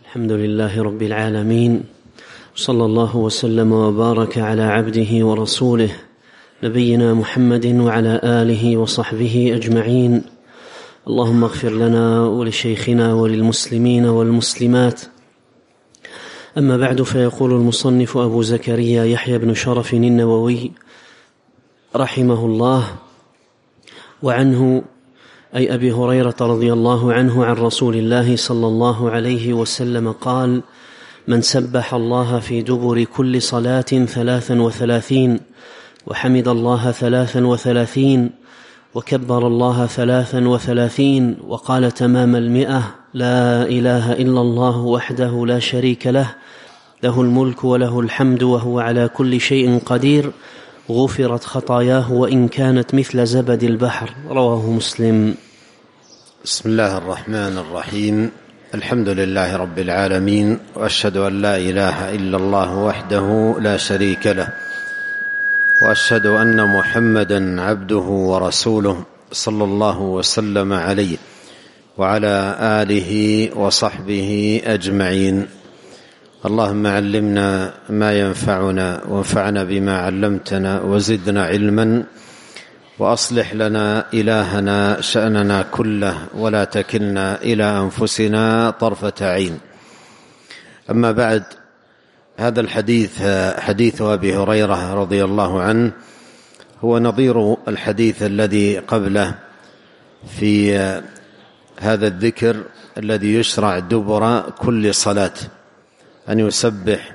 الحمد لله رب العالمين، صلى الله وسلم وبارك على عبده ورسوله نبينا محمد وعلى آله وصحبه أجمعين. اللهم اغفر لنا ولشيخنا وللمسلمين والمسلمات. أما بعد، فيقول المصنف أبو زكريا يحيى بن شرف النووي رحمه الله: وعنه أي أبي هريرة رضي الله عنه عن رسول الله صلى الله عليه وسلم قال: من سبح الله في دبر كل صلاة 33 وحمد الله 33 وكبر الله 33 وقال تمام 100: لا إله إلا الله وحده لا شريك له، له الملك وله الحمد وهو على كل شيء قدير، غفرت خطاياه وإن كانت مثل زبد البحر. رواه مسلم. بسم الله الرحمن الرحيم. الحمد لله رب العالمين، وأشهد أن لا إله إلا الله وحده لا شريك له، وأشهد أن محمدا عبده ورسوله صلى الله وسلم عليه وعلى آله وصحبه أجمعين. اللهم علمنا ما ينفعنا وانفعنا بما علمتنا وزدنا علما، وأصلح لنا إلهنا شأننا كله ولا تكلنا إلى أنفسنا طرفة عين. أما بعد، هذا الحديث حديث أبي هريرة رضي الله عنه هو نظير الحديث الذي قبله في هذا الذكر الذي يشرع دبر كل صلاة، أن يسبح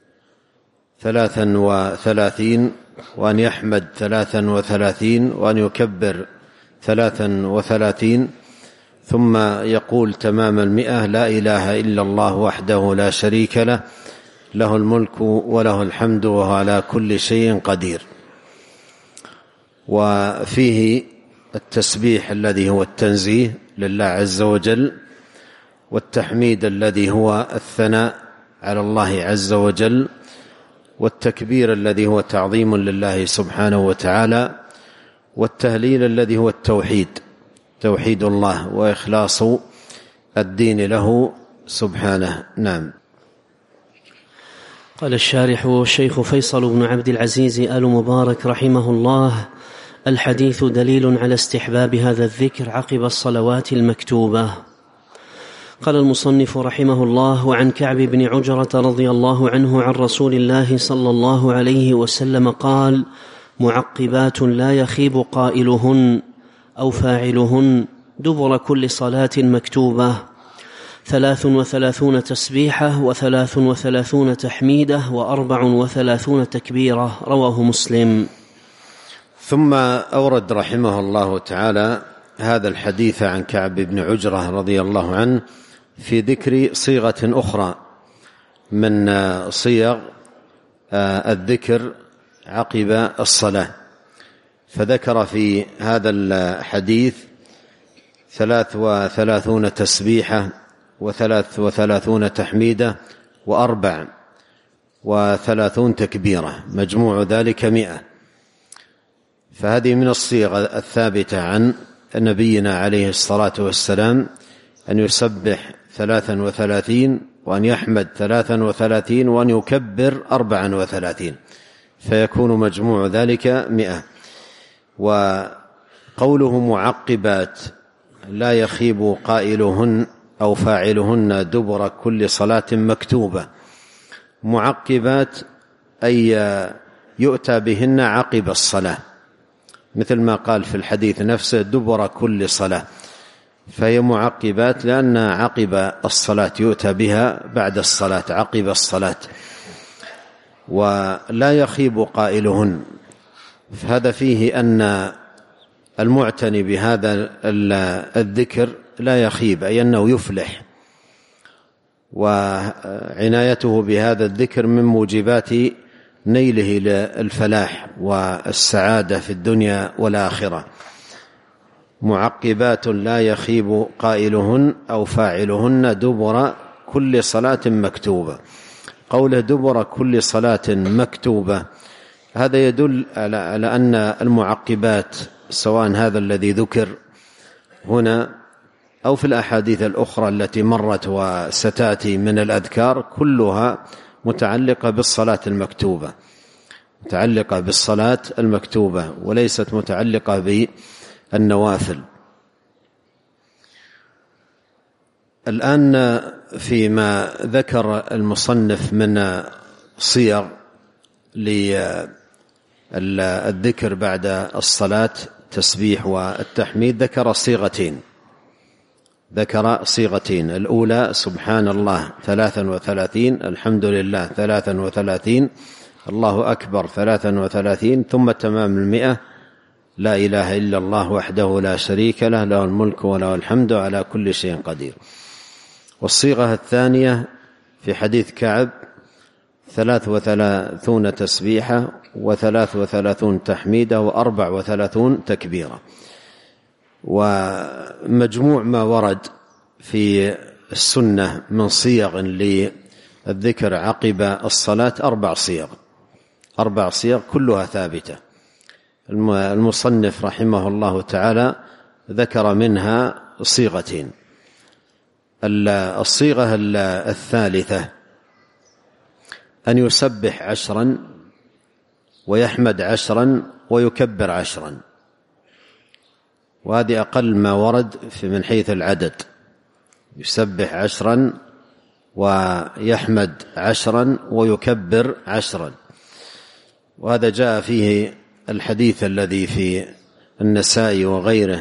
33 وأن يحمد 33 وأن يكبر 33 ثم يقول تمام 100: لا إله إلا الله وحده لا شريك له، له الملك وله الحمد وهو على كل شيء قدير. وفيه التسبيح الذي هو التنزيه لله عز وجل، والتحميد الذي هو الثناء على الله عز وجل، والتكبير الذي هو تعظيم لله سبحانه وتعالى، والتهليل الذي هو التوحيد، توحيد الله وإخلاص الدين له سبحانه. نعم. قال الشارح الشيخ فيصل بن عبد العزيز آل مبارك رحمه الله: الحديث دليل على استحباب هذا الذكر عقب الصلوات المكتوبة. قال المصنف رحمه الله: وعن كعب بن عجرة رضي الله عنه عن رسول الله صلى الله عليه وسلم قال: معقبات لا يخيب قائلهن أو فاعلهن دبر كل صلاة مكتوبة، 33 تسبيحة، 33 تحميدة، 34 تكبيرة. رواه مسلم. ثم أورد رحمه الله تعالى هذا الحديث عن كعب بن عجرة رضي الله عنه في ذكر صيغة أخرى من صيغ الذكر عقب الصلاة، فذكر في هذا الحديث 33 تسبيحة، 33 تحميدة، 34 تكبيرة، مجموع ذلك 100. فهذه من الصيغ الثابتة عن نبينا عليه الصلاة والسلام، أن يسبح 33 وأن يحمد 33 وأن يكبر 34، فيكون مجموع ذلك 100. وقوله معقبات لا يخيب قائلهن أو فاعلهن دبر كل صلاة مكتوبة، معقبات أي يؤتى بهن عقب الصلاة، مثل ما قال في الحديث نفسه دبر كل صلاة، فهي معقبات لأن عقب الصلاة يؤتى بها بعد الصلاة عقب الصلاة. ولا يخيب قائلهن، فهذا فيه أن المعتني بهذا الذكر لا يخيب، أي أنه يفلح، وعنايته بهذا الذكر من موجبات نيله للفلاح والسعادة في الدنيا والآخرة. معقبات لا يخيب قائلهن أو فاعلهن دبر كل صلاة مكتوبة. قوله دبر كل صلاة مكتوبة هذا يدل على أن المعقبات، سواء هذا الذي ذكر هنا أو في الأحاديث الأخرى التي مرت وستأتي من الأذكار كلها متعلقة بالصلاة المكتوبة، متعلقة بالصلاة المكتوبة وليست متعلقة بالنوافل. الآن فيما ذكر المصنف من صيغ للذكر بعد الصلاة التسبيح والتحميد، ذكر صيغتين. الأولى سبحان الله 33، الحمد لله 33، الله أكبر 33، ثم تمام 100 لا إله إلا الله وحده لا شريك له، له الملك وله الحمد على كل شيء قدير. والصيغة الثانية في حديث كعب 33 تسبيحة و33 تحميدة و34 تكبيرة. ومجموع ما ورد في السنة من صيغ للذكر عقب الصلاة 4 صيغ كلها ثابتة. المصنف رحمه الله تعالى ذكر منها صيغتين. الصيغة الثالثة أن يسبح 10 ويحمد 10 ويكبر 10، وهذه أقل ما ورد من حيث العدد، يسبح 10 ويحمد 10 ويكبر 10، وهذا جاء فيه الحديث الذي في النسائي وغيره،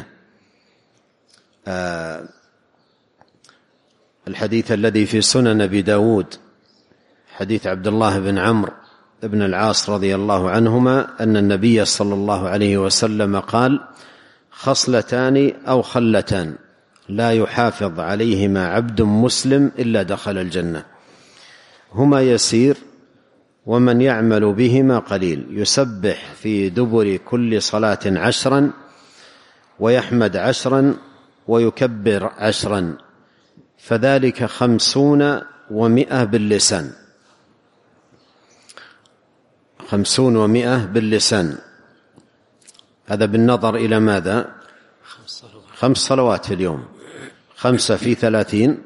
الحديث الذي في سنن أبي داود، حديث عبد الله بن عمرو بن العاص رضي الله عنهما أن النبي صلى الله عليه وسلم قال: خصلتان أو خلتان لا يحافظ عليهما عبد مسلم إلا دخل الجنة، هما يسير ومن يعمل بهما قليل، يسبح في دبر كل صلاة 10 ويحمد 10 ويكبر 10، فذلك 50 و100 باللسان، 50 و100 باللسان. هذا بالنظر إلى ماذا؟ 5 صلوات في اليوم، 5 في 30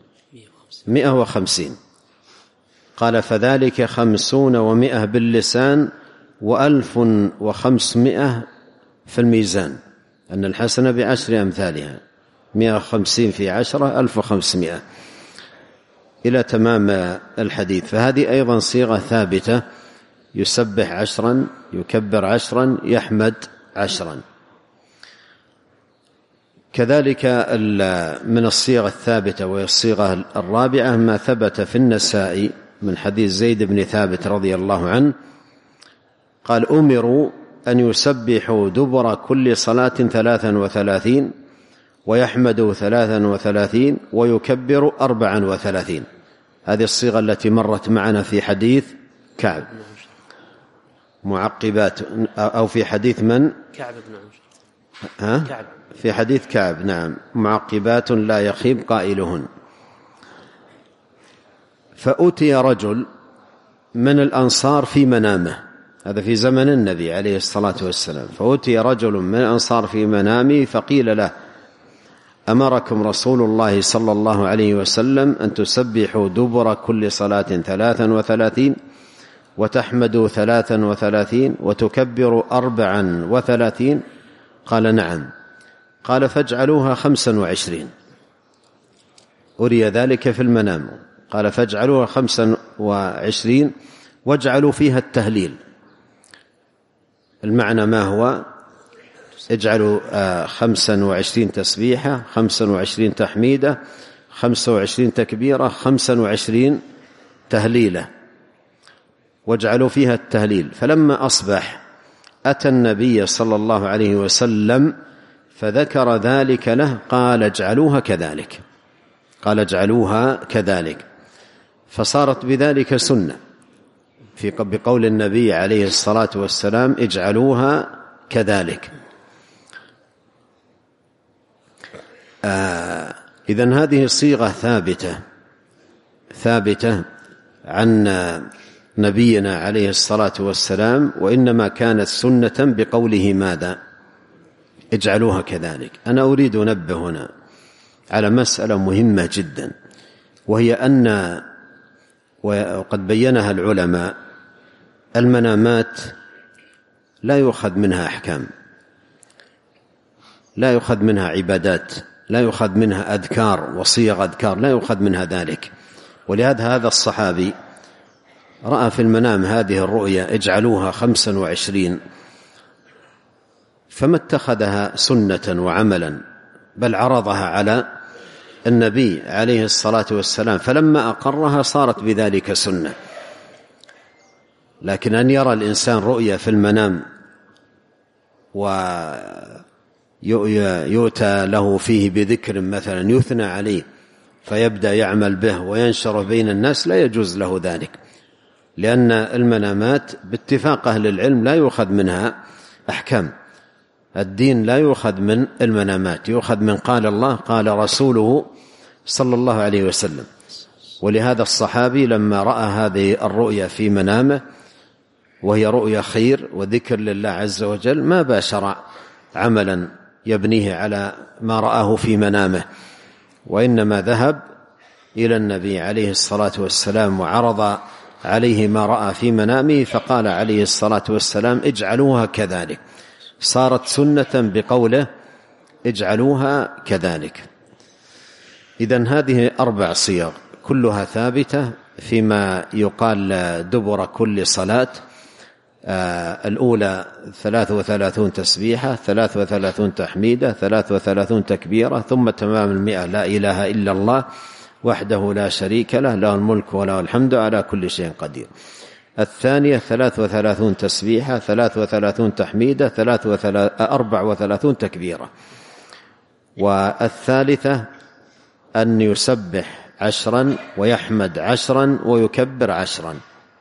150. قال: فذلك 50 و100 باللسان و1500 في الميزان، أن الحسنة ب10 أمثالها، 150 في 10 1500 إلى تمام الحديث. فهذه أيضا صيغة ثابتة، يسبح 10 يكبر 10 يحمد 10. كذلك من الصيغ الثابتة وهي الصيغة الرابعة ما ثبت في النسائي من حديث زيد بن ثابت رضي الله عنه قال: أمروا أن يسبحوا دبر كل صلاة 33 ويحمدوا 33 ويكبروا 34. هذه الصيغة التي مرت معنا في حديث كعب، معقبات، أو في حديث من؟ كعب بن عمرو. كعب. في حديث كعب، نعم، معقبات لا يخيب قائلهن. فأتي رجل من الأنصار في منامه، هذا في زمن النبي عليه الصلاة والسلام، فأتي رجل من الأنصار في منامه فقيل له: أمركم رسول الله صلى الله عليه وسلم أن تسبحوا دبر كل صلاة 33 وتحمدوا 33 وتكبروا 34. قال: نعم. قال: فاجعلوها 25. أري ذلك في المنام، قال: فاجعلوها 25 واجعلوا فيها التهليل. المعنى ما هو؟ اجعلوا 25 تسبيحة، 25 تحميدة، 25 تكبيرة، 25 تهليلة، واجعلوا فيها التهليل. فلما أصبح أتى النبي صلى الله عليه وسلم فذكر ذلك له، قال: اجعلوها كذلك، قال: اجعلوها كذلك. فصارت بذلك سنة بقول النبي عليه الصلاة والسلام: اجعلوها كذلك. إذن هذه صيغة ثابتة عن نبينا عليه الصلاة والسلام، وإنما كانت سنة بقوله ماذا؟ اجعلوها كذلك. أنا أريد أنبه هنا على مسألة مهمة جدا، وهي أن وقد بينها العلماء المنامات لا يؤخذ منها أحكام، لا يؤخذ منها عبادات، لا يؤخذ منها أذكار وصيغ أذكار، لا يؤخذ منها ذلك. ولهذا هذا الصحابي رأى في المنام هذه الرؤيا اجعلوها 25، فما اتخذها سنة وعملا، بل عرضها على النبي عليه الصلاة والسلام، فلما أقرها صارت بذلك سنة. لكن أن يرى الإنسان رؤيا في المنام ويؤتى له فيه بذكر مثلا يثنى عليه فيبدأ يعمل به وينشر بين الناس، لا يجوز له ذلك، لأن المنامات باتفاق أهل العلم لا يؤخذ منها أحكام. الدين لا يؤخذ من المنامات، يؤخذ من قال الله قال رسوله صلى الله عليه وسلم. ولهذا الصحابي لما رأى هذه الرؤيا في منامه وهي رؤيا خير وذكر لله عز وجل ما باشر عملا يبنيه على ما رآه في منامه، وإنما ذهب إلى النبي عليه الصلاة والسلام وعرض عليه ما رأى في منامه، فقال عليه الصلاة والسلام اجعلوها كذلك، صارت سنة بقوله اجعلوها كذلك. إذن هذه 4 صيغ كلها ثابتة فيما يقال دبر كل صلاة. الأولى 33 تسبيحة، 33 تحميدة، 33 تكبيرة، ثم تمام 100 لا إله إلا الله وحده لا شريك له له الملك وله الحمد على كل شيء قدير. الثانية 33 تسبيحة، 33 تحميدة، 34 تكبيرة. والثالثة أن يسبح 10 ويحمد 10 ويكبر 10.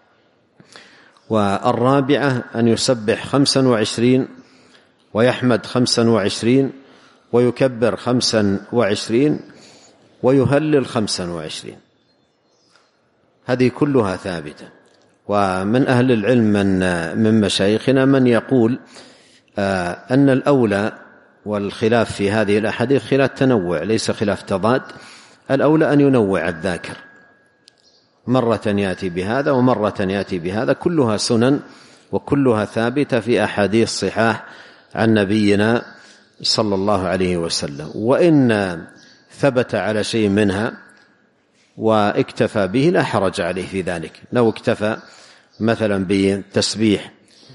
والرابعة أن يسبح 25 ويحمد 25 ويكبر 25 ويهلل 25. هذه كلها ثابتة. ومن أهل العلم من مشايخنا من يقول أن الأولى، والخلاف في هذه الأحاديث خلاف تنوع ليس خلاف تضاد، الأولى أن ينوع الذاكر، مرة يأتي بهذا ومرة يأتي بهذا، كلها سنن وكلها ثابتة في أحاديث صحاح عن نبينا صلى الله عليه وسلم. وإن ثبت على شيء منها واكتفى به لا حرج عليه في ذلك. لو اكتفى مثلا بالتسبيح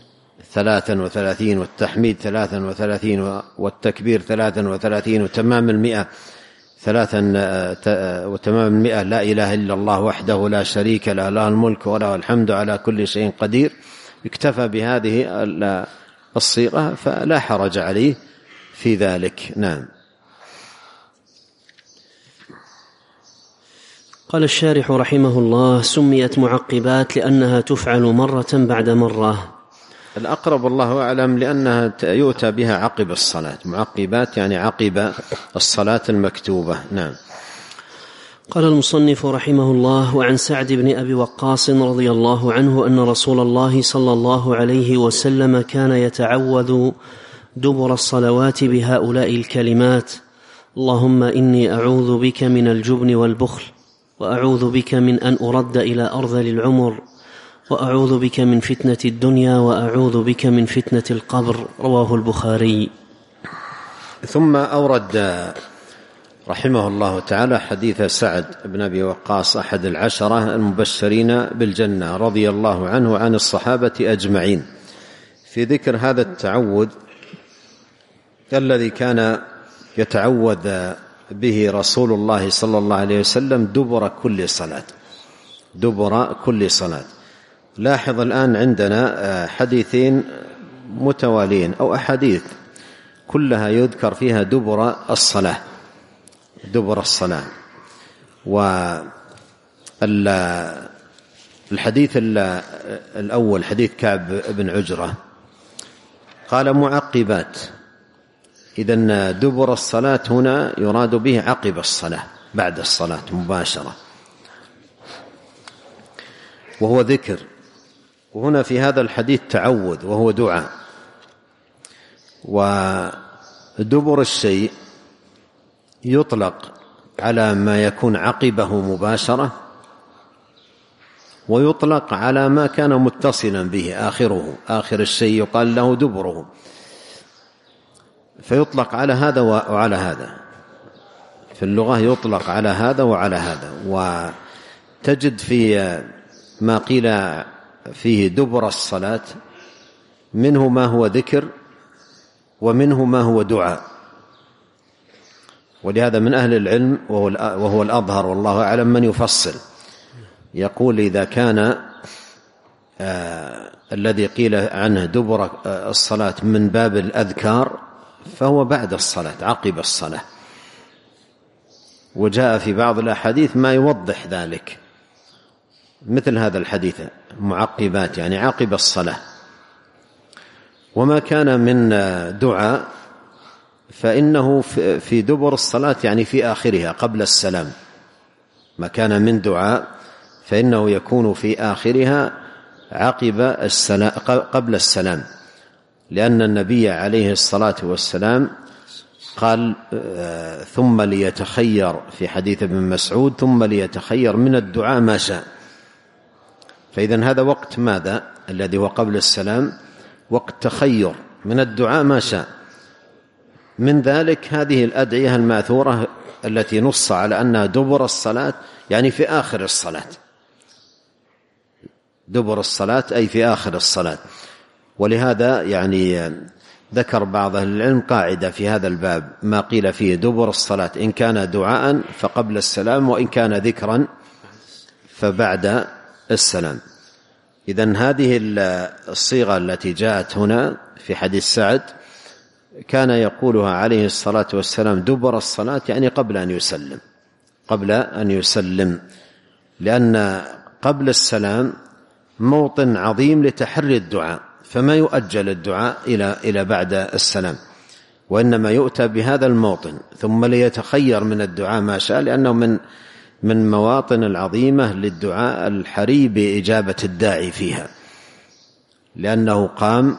33 والتحميد 33 والتكبير 33 وتمام 100 وتمام 100 لا إله إلا الله وحده لا شريك له له الملك وله الحمد على كل شيء قدير، اكتفى بهذه الصيغة فلا حرج عليه في ذلك. نعم. قال الشارح رحمه الله: سميت معقبات لأنها تفعل مرة بعد مرة. الأقرب الله أعلم لأنها يؤتى بها عقب الصلاة، معقبات يعني عقب الصلاة المكتوبة. نعم. قال المصنف رحمه الله: وعن سعد بن أبي وقاص رضي الله عنه أن رسول الله صلى الله عليه وسلم كان يتعوذ دبر الصلوات بهؤلاء الكلمات: اللهم إني أعوذ بك من الجبن والبخل، وأعوذ بك من أن أرد إلى أرذل العمر، وأعوذ بك من فتنة الدنيا، وأعوذ بك من فتنة القبر. رواه البخاري. ثم أورد رحمه الله تعالى حديث سعد بن أبي وقاص أحد 10 المبشرين بالجنة رضي الله عنه عن الصحابة أجمعين، في ذكر هذا التعوذ الذي كان يتعوذ به رسول الله صلى الله عليه وسلم دبر كل صلاة، دبر كل صلاة. لاحظ الآن عندنا حديثين متوالين أو أحاديث كلها يذكر فيها دبر الصلاة، دبر الصلاة. والحديث الأول حديث كعب بن عجرة قال معقبات، إذن دبر الصلاة هنا يراد به عقب الصلاة بعد الصلاة مباشرة، وهو ذكر. وهنا في هذا الحديث تعوذ وهو دعاء. ودبر الشيء يطلق على ما يكون عقبه مباشرة، ويطلق على ما كان متصلا به آخره، آخر الشيء يقال له دبره، فيطلق على هذا وعلى هذا. في اللغة يطلق على هذا وعلى هذا. وتجد في ما قيل فيه دبر الصلاة منه ما هو ذكر ومنه ما هو دعاء، ولهذا من أهل العلم وهو الأظهر والله أعلم من يفصل، يقول إذا كان الذي قيل عنه دبر الصلاة من باب الأذكار فهو بعد الصلاة عقب الصلاة، وجاء في بعض الأحاديث ما يوضح ذلك، مثل هذا الحديث معقبات يعني عقب الصلاة. وما كان من دعاء فإنه في دبر الصلاة يعني في آخرها قبل السلام، ما كان من دعاء فإنه يكون في آخرها عقب السلام قبل السلام، لأن النبي عليه الصلاة والسلام قال ثم ليتخير في حديث ابن مسعود ثم ليتخير من الدعاء ما شاء. فإذن هذا وقت ماذا الذي هو قبل السلام؟ وقت تخير من الدعاء ما شاء. من ذلك هذه الأدعية الماثورة التي نص على أنها دبر الصلاة يعني في آخر الصلاة، دبر الصلاة أي في آخر الصلاة. ولهذا يعني ذكر بعض أهل العلم قاعدة في هذا الباب: ما قيل فيه دبر الصلاة إن كان دعاء فقبل السلام، وإن كان ذكرا فبعد السلام. إذن هذه الصيغة التي جاءت هنا في حديث سعد كان يقولها عليه الصلاة والسلام دبر الصلاة يعني قبل أن يسلم، لأن قبل السلام موطن عظيم لتحري الدعاء، فما يؤجل الدعاء إلى بعد السلام، وإنما يؤتى بهذا الموطن ثم ليتخير من الدعاء ما شاء، لأنه من مواطن العظيمة للدعاء الحري بإجابة الداعي فيها، لأنه قام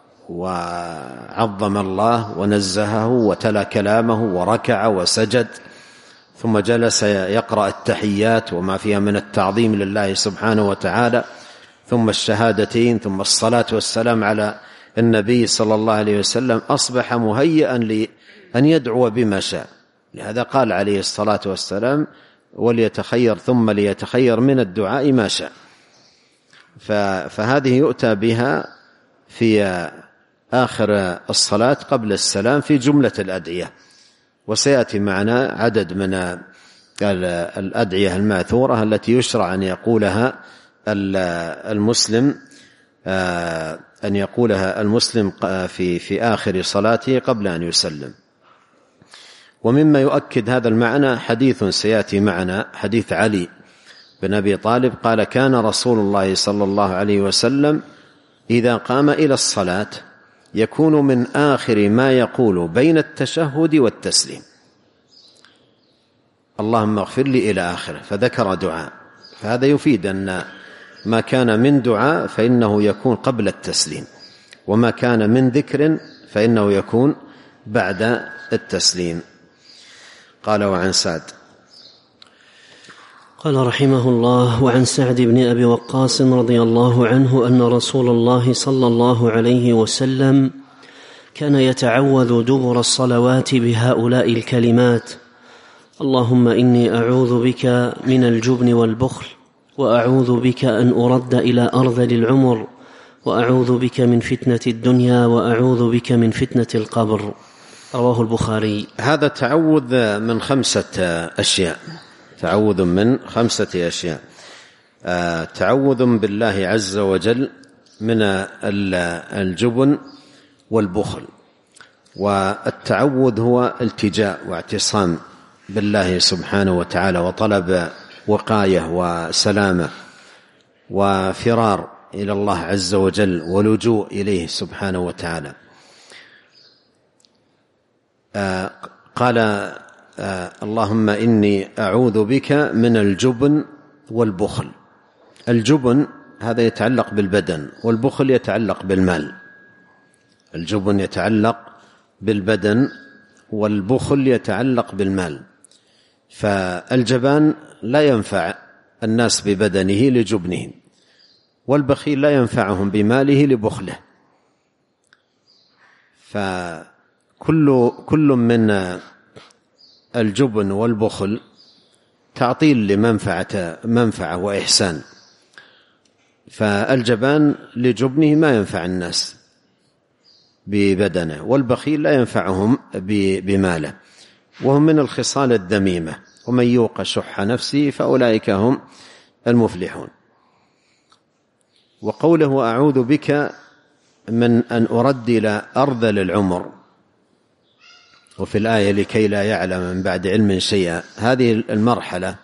وعظم الله ونزهه وتلا كلامه وركع وسجد، ثم جلس يقرأ التحيات وما فيها من التعظيم لله سبحانه وتعالى، ثم الشهادتين، ثم الصلاة والسلام على النبي صلى الله عليه وسلم. أصبح مهيئا لأن يدعو بما شاء، لهذا قال عليه الصلاة والسلام وليتخير ثم ليتخير من الدعاء ما شاء. فهذه يؤتى بها في آخر الصلاة قبل السلام في جملة الأدعية، وسيأتي معنا عدد من الأدعية الماثورة التي يشرع أن يقولها المسلم في آخر صلاته قبل أن يسلم. ومما يؤكد هذا المعنى حديث سيأتي معنا، حديث علي بن أبي طالب قال: كان رسول الله صلى الله عليه وسلم إذا قام إلى الصلاة يكون من آخر ما يقول بين التشهد والتسليم اللهم اغفر لي إلى آخره، فذكر دعاء. فهذا يفيد أن ما كان من دعاء فإنه يكون قبل التسليم، وما كان من ذكر فإنه يكون بعد التسليم. قال: وعن سعد قال رحمه الله: وعن سعد بن أبي وقاص رضي الله عنه أن رسول الله صلى الله عليه وسلم كان يتعوذ دبر الصلوات بهؤلاء الكلمات: اللهم إني أعوذ بك من الجبن والبخل، وأعوذ بك أن أرد إلى أرذل العمر، وأعوذ بك من فتنة الدنيا، وأعوذ بك من فتنة القبر. رواه البخاري. هذا تعوذ من 5 أشياء، تعوذ من 5 أشياء. تعوذ بالله عز وجل من الجبن والبخل، والتعوذ هو التجاء واعتصام بالله سبحانه وتعالى، وطلب وقاية وسلامة وفرار إلى الله عز وجل ولجوء إليه سبحانه وتعالى. قال: اللهم إني أعوذ بك من الجبن والبخل. الجبن هذا يتعلق بالبدن، والبخل يتعلق بالمال. الجبن يتعلق بالبدن والبخل يتعلق بالمال. فالجبان لا ينفع الناس ببدنه لجبنهم، والبخيل لا ينفعهم بماله لبخله. فكل من الجبن والبخل تعطيل لمنفعة وإحسان. فالجبان لجبنه ما ينفع الناس ببدنه، والبخيل لا ينفعهم بماله، وهم من الخصال الذميمة. ومن يوق شح نفسه فأولئك هم المفلحون. وقوله أعوذ بك من أن أردل أرذل العمر، وفي الآية لكي لا يعلم من بعد علم شيئا، هذه المرحلة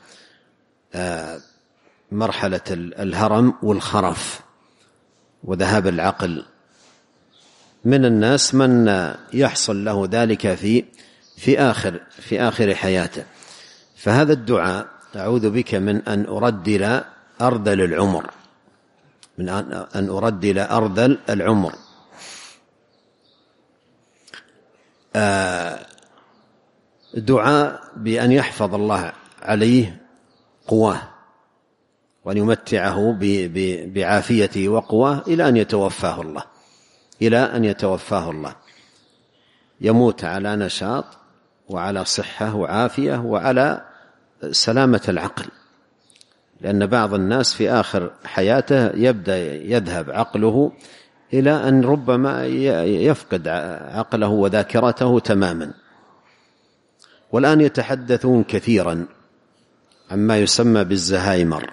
مرحلة الهرم والخرف وذهاب العقل. من الناس من يحصل له ذلك في آخر حياته. فهذا الدعاء أعوذ بك من أن أردل أرذل العمر، من أن أردل أرذل العمر، دعاء بأن يحفظ الله عليه قواه، وأن يمتعه بعافيته وقواه إلى أن يتوفاه الله، يموت على نشاط وعلى صحة وعافية وعلى سلامة العقل. لأن بعض الناس في آخر حياته يبدأ يذهب عقله إلى أن ربما يفقد عقله وذاكرته تماما. والآن يتحدثون كثيرا عما يسمى بالزهايمر،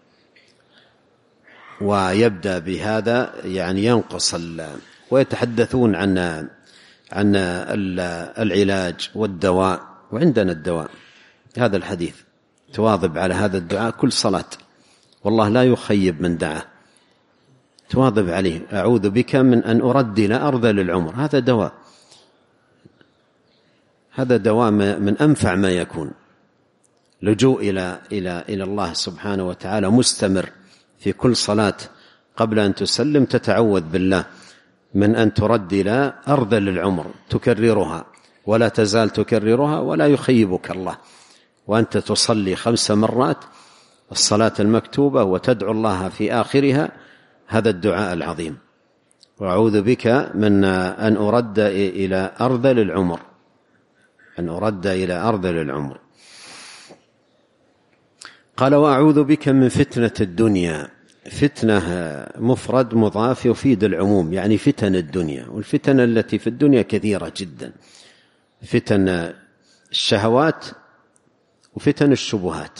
ويبدأ بهذا يعني ينقص ويتحدثون عن العلاج والدواء. وعندنا الدواء، هذا الحديث تواظب على هذا الدعاء كل صلاة، والله لا يخيب من دعاه، تواظب عليه. أعوذ بك من أن أردل أرذل العمر، هذا دواء من أنفع ما يكون. لجوء إلى الله سبحانه وتعالى مستمر في كل صلاة، قبل أن تسلم تتعوذ بالله من أن تردل أرذل العمر، تكررها ولا تزال تكررها ولا يخيبك الله، وأنت تصلي 5 مرات الصلاة المكتوبة وتدعو الله في آخرها هذا الدعاء العظيم. وأعوذ بك من أن أرد إلى أرذل العمر، قال وأعوذ بك من فتنة الدنيا. فتنة مفرد مضاف يفيد العموم، يعني فتن الدنيا. والفتن التي في الدنيا كثيرة جدا، فتن الشهوات وفتن الشبهات.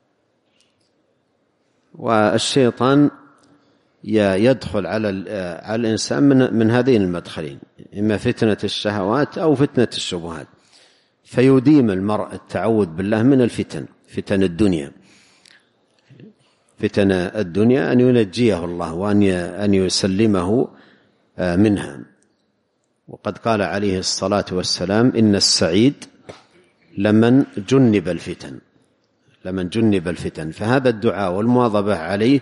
والشيطان يدخل على الإنسان من هذين المدخلين، إما فتنة الشهوات أو فتنة الشبهات. فيديم المرء التعوذ بالله من الفتن، فتن الدنيا. فتن الدنيا أن ينجيه الله وأن يسلمه منها. وقد قال عليه الصلاة والسلام إن السعيد لمن جنب الفتن. فهذا الدعاء والمواظبة عليه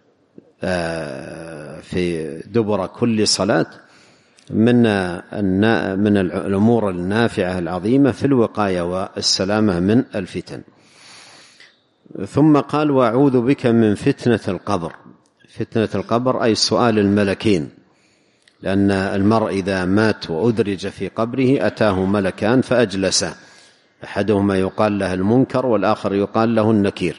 في دبر كل صلاة من الأمور النافعة العظيمة في الوقاية والسلامة من الفتن. ثم قال وأعوذ بك من فتنة القبر. فتنة القبر أي سؤال الملكين، لأن المرء إذا مات وأدرج في قبره أتاه ملكان فأجلسه، أحدهما يقال له المنكر والآخر يقال له النكير،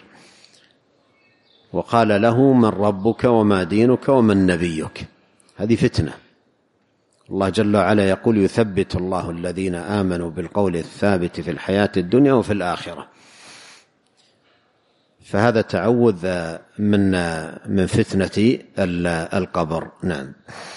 وقال له من ربك وما دينك ومن نبيك. هذه فتنة. الله جل وعلا يقول يثبت الله الذين آمنوا بالقول الثابت في الحياة الدنيا وفي الآخرة. فهذا تعوذ من فتنة القبر. نعم.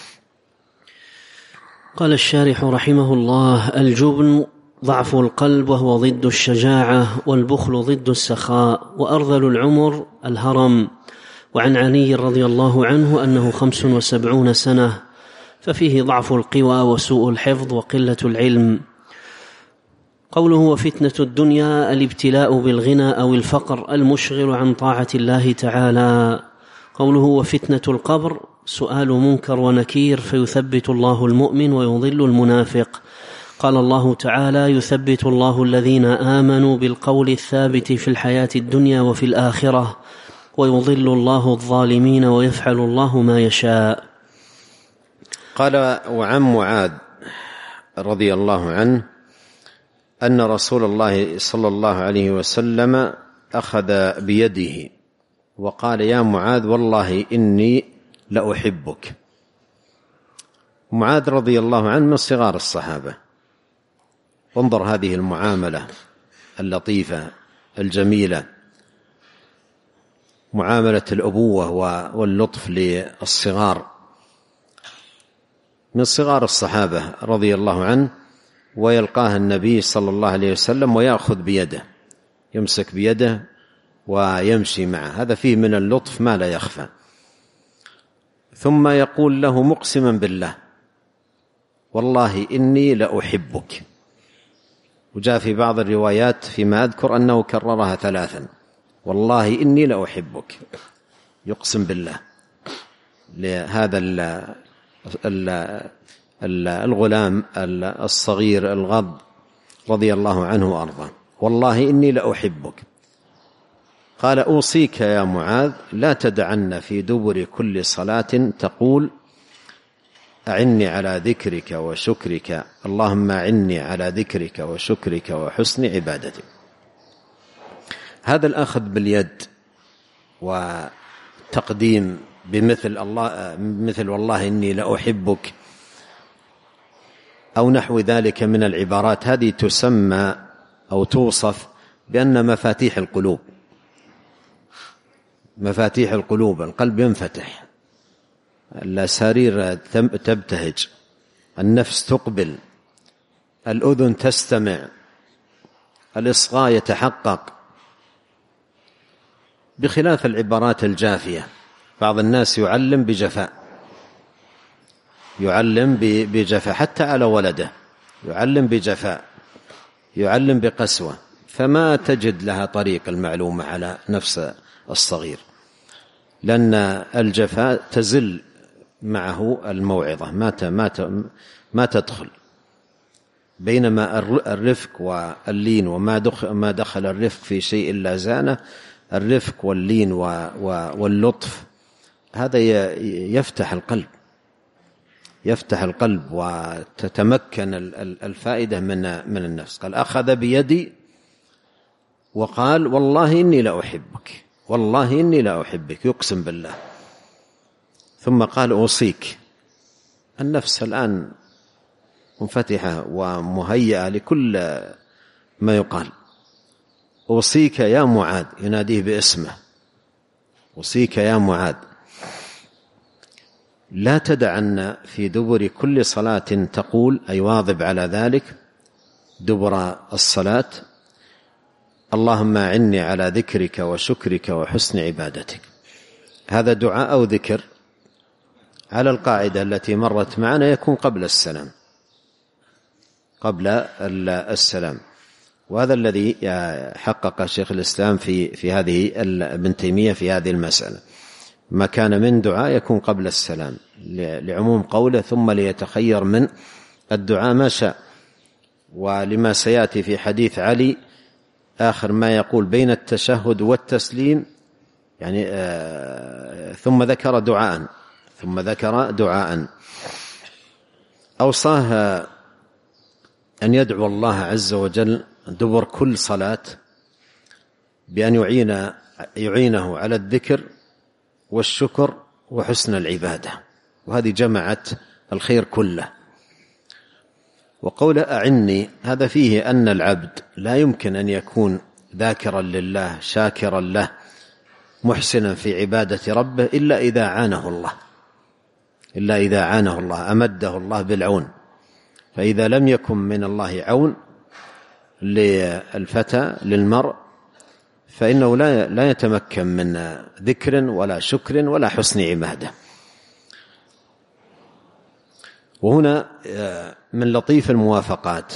قال الشارح رحمه الله: الجبن ضعف القلب، وهو ضد الشجاعة، والبخل ضد السخاء، وأرذل العمر الهرم. وعن علي رضي الله عنه أنه 75 سنة، ففيه ضعف القوى وسوء الحفظ وقلة العلم. قوله وفتنة الدنيا الابتلاء بالغنى أو الفقر المشغل عن طاعة الله تعالى. قوله وفتنة القبر سؤال منكر ونكير، فيثبت الله المؤمن ويضل المنافق. قال الله تعالى: يثبت الله الذين آمنوا بالقول الثابت في الحياة الدنيا وفي الآخرة ويضل الله الظالمين ويفعل الله ما يشاء. قال: وعن معاذ رضي الله عنه أن رسول الله صلى الله عليه وسلم أخذ بيده وقال: يا معاذ والله إني لأحبك. معاذ رضي الله عنه من صغار الصحابة. انظر هذه المعاملة اللطيفة الجميلة، معاملة الأبوة واللطف للصغار، من صغار الصحابة رضي الله عنه، ويلقاه النبي صلى الله عليه وسلم ويأخذ بيده، يمسك بيده ويمشي معه، هذا فيه من اللطف ما لا يخفى. ثم يقول له مقسما بالله: والله إني لأحبك. وجاء في بعض الروايات فيما أذكر أنه كررها 3: والله إني لأحبك، يقسم بالله لهذا الغلام الصغير الغض رضي الله عنه وأرضاه: والله إني لأحبك. قال: أوصيك يا معاذ لا تدعن في دبر كل صلاة تقول: أعني على ذكرك وشكرك، اللهم أعني على ذكرك وشكرك وحسن عبادتك. هذا الأخذ باليد وتقديم بمثل مثل والله إني لأحبك أو نحو ذلك من العبارات، هذه تسمى أو توصف بأن مفاتيح القلوب، مفاتيح القلوب، القلب ينفتح، الأسارير تبتهج، النفس تقبل، الأذن تستمع، الإصغاء يتحقق، بخلاف العبارات الجافية. بعض الناس يعلم بجفاء، يعلم بجفاء حتى على ولده، يعلم بجفاء، يعلم بقسوة، فما تجد لها طريق المعلومة على نفس الصغير، لأن الجفاء تزل معه الموعظة، ما تدخل. بينما الرفق واللين، وما دخل الرفق في شيء إلا زانه، الرفق واللين واللطف هذا يفتح القلب، يفتح القلب وتتمكن الفائدة من النفس. قال: أخذ بيدي وقال: والله إني لأحبك، والله إني لأحبك، يقسم بالله. ثم قال: أوصيك. النفس الآن منفتحة ومهيئة لكل ما يقال. أوصيك يا معاذ، يناديه باسمه: أوصيك يا معاذ لا تدعن في دبر كل صلاة تقول، أي واظب على ذلك دبر الصلاة: اللهم أعني على ذكرك وشكرك وحسن عبادتك. هذا دعاء أو ذكر على القاعدة التي مرت معنا، يكون قبل السلام، قبل السلام. وهذا الذي حقق شيخ الإسلام في هذه ابن تيمية في هذه المسألة، ما كان من دعاء يكون قبل السلام، لعموم قوله: ثم ليتخير من الدعاء ما شاء. ولما سيأتي في حديث علي آخر ما يقول بين التشهد والتسليم، يعني ثم ذكر دعاء أوصاه أن يدعو الله عز وجل دبر كل صلاة بأن يعينه على الذكر والشكر وحسن العبادة، وهذه جمعت الخير كله. وقول أعني هذا فيه أن العبد لا يمكن أن يكون ذاكرا لله شاكرا له محسنا في عبادة ربه إلا إذا عانه الله، أمده الله بالعون. فإذا لم يكن من الله عون للفتى للمرء فإنه لا يتمكن من ذكر ولا شكر ولا حسن عبادة. وهنا من لطيف الموافقات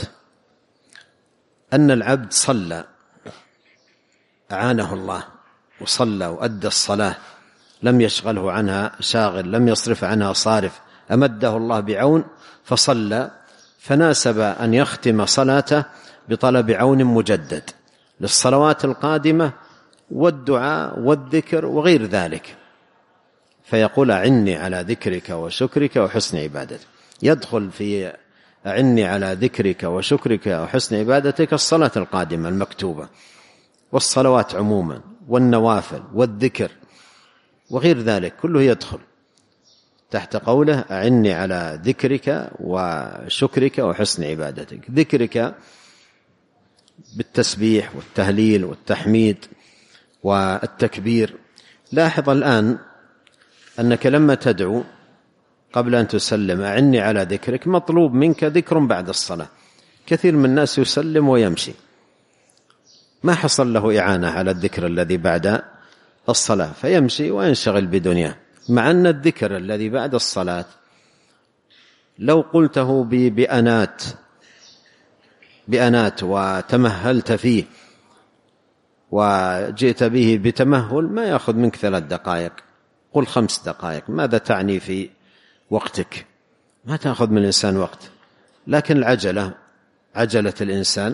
أن العبد صلى، أعانه الله وصلى وأدى الصلاة، لم يشغله عنها شاغل، لم يصرف عنها صارف، أمده الله بعون فصلى، فناسب أن يختم صلاته بطلب عون مجدد للصلوات القادمة والدعاء والذكر وغير ذلك، فيقول أعني على ذكرك وشكرك وحسن عبادتك. يدخل في أعني على ذكرك وشكرك وحسن عبادتك الصلاة القادمة المكتوبة والصلوات عموما والنوافل والذكر وغير ذلك كله يدخل تحت قوله أعني على ذكرك وشكرك وحسن عبادتك. ذكرك بالتسبيح والتهليل والتحميد والتكبير. لاحظ الآن أنك لما تدعو قبل أن تسلم أعني على ذكرك، مطلوب منك ذكر بعد الصلاة. كثير من الناس يسلم ويمشي، ما حصل له إعانة على الذكر الذي بعد الصلاة، فيمشي وينشغل بدنياه، مع أن الذكر الذي بعد الصلاة لو قلته بأنات وتمهلت فيه وجئت به بتمهل ما يأخذ منك 3 دقائق، قل 5 دقائق. ماذا تعني في وقتك؟ ما تأخذ من الإنسان وقت. لكن العجلة عجلة الإنسان،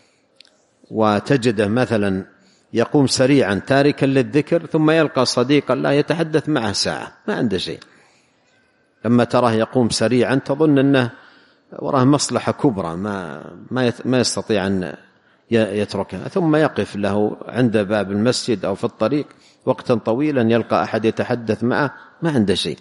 وتجده مثلا يقوم سريعا تاركا للذكر ثم يلقى صديقا لا يتحدث معه ساعة، ما عنده شيء. لما تراه يقوم سريعا تظن أنه وراه مصلحة كبرى ما يستطيع أن يتركها، ثم يقف له عند باب المسجد أو في الطريق وقتا طويلا يلقى أحد يتحدث معه، ما عنده شيء،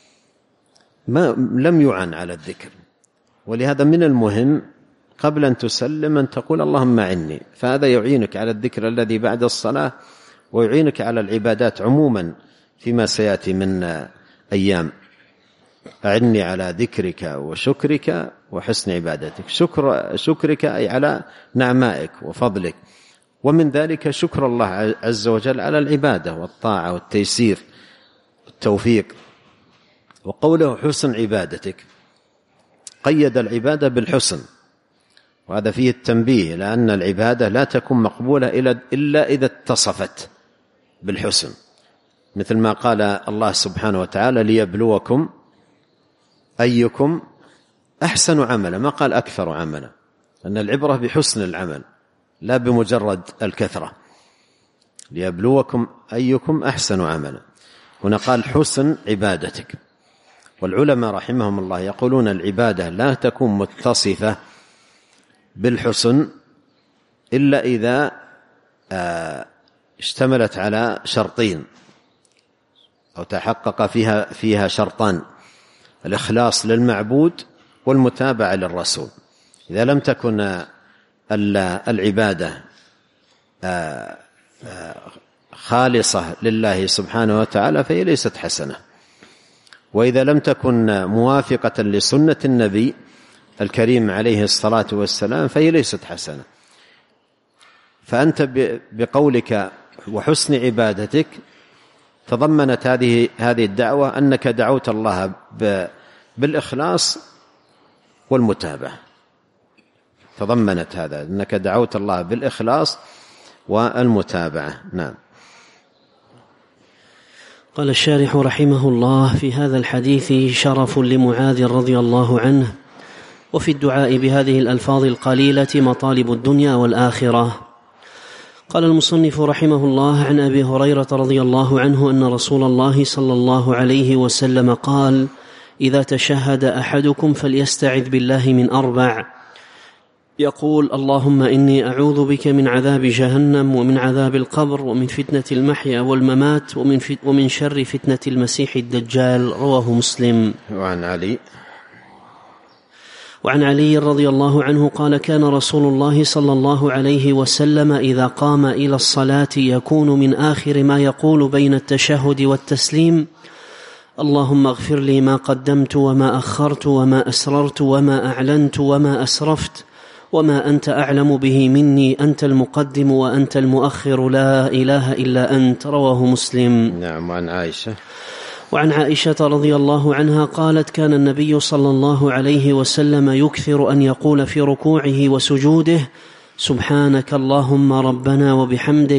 لم يعن على الذكر. ولهذا من المهم قبل أن تسلم أن تقول اللهم أعني، فهذا يعينك على الذكر الذي بعد الصلاة ويعينك على العبادات عموما فيما سيأتي من أيام. أعني على ذكرك وشكرك وحسن عبادتك. شكرك أي على نعمائك وفضلك، ومن ذلك شكر الله عز وجل على العبادة والطاعة والتيسير والتوفيق. وقوله حسن عبادتك قيد العبادة بالحسن، وهذا فيه التنبيه لأن العبادة لا تكون مقبولة إلا إذا اتصفت بالحسن، مثل ما قال الله سبحانه وتعالى ليبلوكم أيكم أحسن عملا، ما قال أكثر عملا، أن العبرة بحسن العمل لا بمجرد الكثرة. ليبلوكم أيكم أحسن عملا، هنا قال حسن عبادتك. والعلماء رحمهم الله يقولون العبادة لا تكون متصفة بالحسن إلا إذا اشتملت على شرطين أو تحقق فيها شرطان: الإخلاص للمعبود والمتابعة للرسول. إذا لم تكن العبادة خالصة لله سبحانه وتعالى فهي ليست حسنة، وإذا لم تكن موافقة لسنة النبي الكريم عليه الصلاة والسلام فهي ليست حسنة. فأنت بقولك وحسن عبادتك تضمنت هذه الدعوة أنك دعوت الله بالإخلاص والمتابعة، تضمنت هذا أنك دعوت الله بالإخلاص والمتابعة. نعم. قال الشارح رحمه الله: في هذا الحديث شرف لمعاذ رضي الله عنه، وفي الدعاء بهذه الألفاظ القليلة مطالب الدنيا والآخرة. قال المصنف رحمه الله: عن أبي هريرة رضي الله عنه أن رسول الله صلى الله عليه وسلم قال: إذا تشهد أحدكم فليستعذ بالله من 4، يقول: اللهم إني أعوذ بك من عذاب جهنم ومن عذاب القبر ومن فتنة المحيا والممات ومن شر فتنة المسيح الدجال. رواه مسلم. وعن علي رضي الله عنه قال: كان رسول الله صلى الله عليه وسلم إذا قام إلى الصلاة يكون من آخر ما يقول بين التشهد والتسليم: اللهم اغفر لي ما قدمت وما أخرت وما أسررت وما أعلنت وما أسرفت وما أنت أعلم به مني، أنت المقدم وأنت المؤخر، لا إله إلا أنت. رواه مسلم. نعم. وعن عائشة رضي الله عنها قالت: كان النبي صلى الله عليه وسلم يكثر أن يقول في ركوعه وسجوده: سبحانك اللهم ربنا وبحمدك،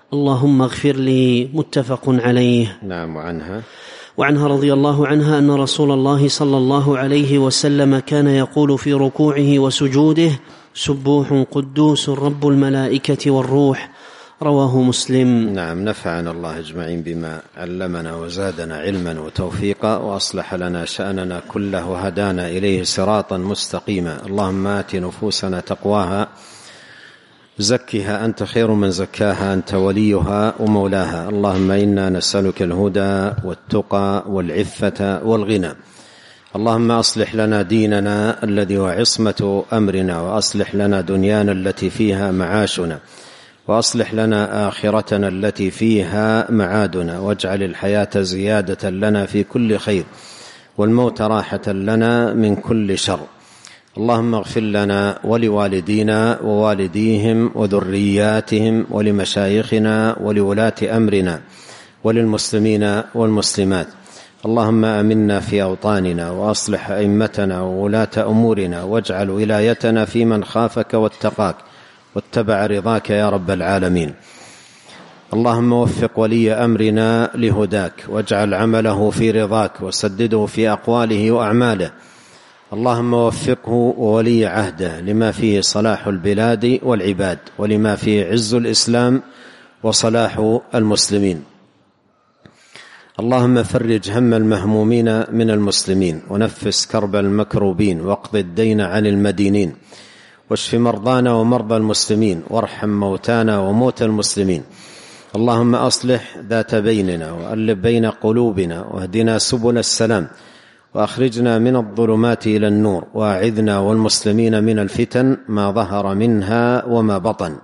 اللهم اغفر لي، متفق عليه. نعم. وعنها رضي الله عنها أن رسول الله صلى الله عليه وسلم كان يقول في ركوعه وسجوده: سبوح قدوس رب الملائكة والروح. رواه مسلم. نعم. نفعنا الله أجمعين بما علمنا وزادنا علما وتوفيقا وأصلح لنا شأننا كله وهدانا إليه صراطا مستقيما. اللهم آت نفوسنا تقواها، زكها أنت خير من زكاها، أنت وليها ومولاها. اللهم إنا نسألك الهدى والتقى والعفة والغنى. اللهم أصلح لنا ديننا الذي هو عصمة أمرنا، وأصلح لنا دنيانا التي فيها معاشنا، وأصلح لنا آخرتنا التي فيها معادنا، واجعل الحياة زيادة لنا في كل خير، والموت راحة لنا من كل شر. اللهم اغفر لنا ولوالدينا ووالديهم وذرياتهم ولمشايخنا ولولاة أمرنا وللمسلمين والمسلمات. اللهم آمنا في أوطاننا، وأصلح أئمتنا وولاة أمورنا، واجعل ولايتنا في من خافك واتقاك واتبع رضاك يا رب العالمين. اللهم وفق ولي أمرنا لهداك، واجعل عمله في رضاك، وسدده في أقواله وأعماله. اللهم وفقه وولي عهده لما فيه صلاح البلاد والعباد، ولما فيه عز الإسلام وصلاح المسلمين. اللهم فرج هم المهمومين من المسلمين، ونفس كرب المكروبين، واقض الدين عن المدينين، واشف مرضانا ومرضى المسلمين، وارحم موتانا وموتى المسلمين. اللهم أصلح ذات بيننا، وألف بين قلوبنا، واهدنا سبل السلام، وأخرجنا من الظلمات إلى النور، وأعذنا والمسلمين من الفتن ما ظهر منها وما بطن.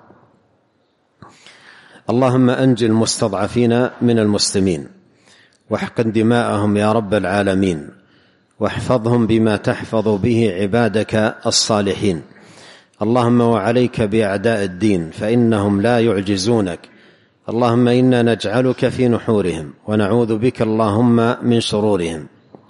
اللهم أنج المستضعفين من المسلمين، واحقن دماءهم يا رب العالمين، واحفظهم بما تحفظ به عبادك الصالحين. اللهم وعليك بأعداء الدين، فإنهم لا يعجزونك. اللهم إنا نجعلك في نحورهم، ونعوذ بك اللهم من شرورهم.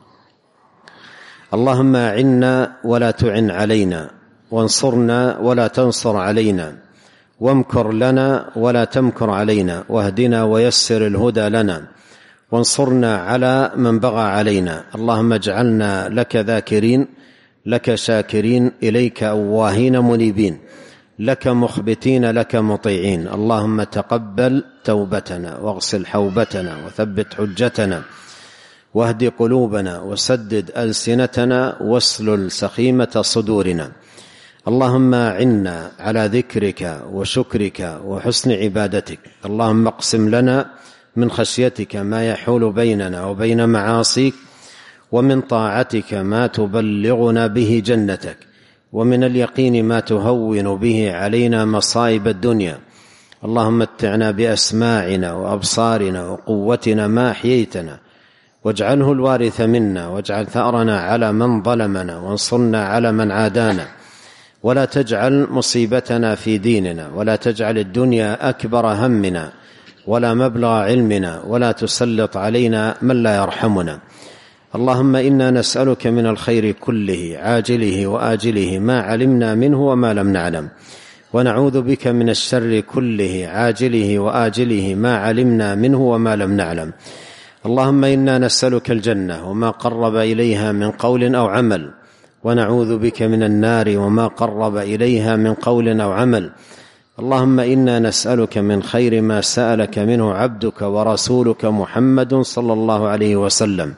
اللهم أعنا ولا تعن علينا، وانصرنا ولا تنصر علينا، وامكر لنا ولا تمكر علينا، واهدنا ويسر الهدى لنا، وانصرنا على من بغى علينا. اللهم اجعلنا لك ذاكرين، لك شاكرين، إليك أواهين منيبين، لك مخبتين، لك مطيعين. اللهم تقبل توبتنا، واغسل حوبتنا، وثبت حجتنا، واهد قلوبنا، وسدد ألسنتنا، واسلل سخيمة صدورنا. اللهم أعنا على ذكرك وشكرك وحسن عبادتك. اللهم اقسم لنا من خشيتك ما يحول بيننا وبين معاصيك، ومن طاعتك ما تبلغنا به جنتك، ومن اليقين ما تهون به علينا مصائب الدنيا. اللهم متعنا بأسماعنا وأبصارنا وقوتنا ما أحييتنا، واجعله الوارث منا، واجعل ثأرنا على من ظلمنا، وانصرنا على من عادانا، ولا تجعل مصيبتنا في ديننا، ولا تجعل الدنيا أكبر همنا ولا مبلغ علمنا، ولا تسلط علينا من لا يرحمنا. اللهم إنا نسألك من الخير كله عاجله وآجله ما علمنا منه وما لم نعلم، ونعوذ بك من الشر كله عاجله وآجله ما علمنا منه وما لم نعلم. اللهم إنا نسألك الجنة وما قرب إليها من قول أو عمل، ونعوذ بك من النار وما قرب إليها من قول أو عمل. اللهم إنا نسألك من خير ما سألك منه عبدك ورسولك محمد صلى الله عليه وسلم،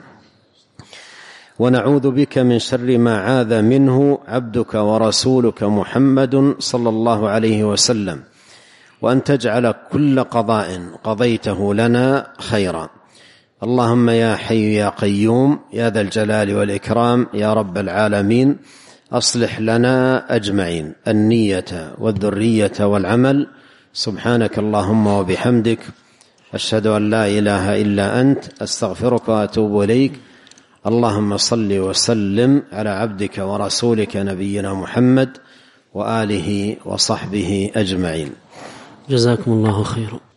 ونعوذ بك من شر ما عاذ منه عبدك ورسولك محمد صلى الله عليه وسلم، وأن تجعل كل قضاء قضيته لنا خيرا. اللهم يا حي يا قيوم يا ذا الجلال والإكرام يا رب العالمين، أصلح لنا أجمعين النية والذرية والعمل. سبحانك اللهم وبحمدك، أشهد أن لا إله إلا أنت، أستغفرك وأتوب إليك. اللهم صل وسلم على عبدك ورسولك نبينا محمد وآله وصحبه أجمعين. جزاكم الله خيرا.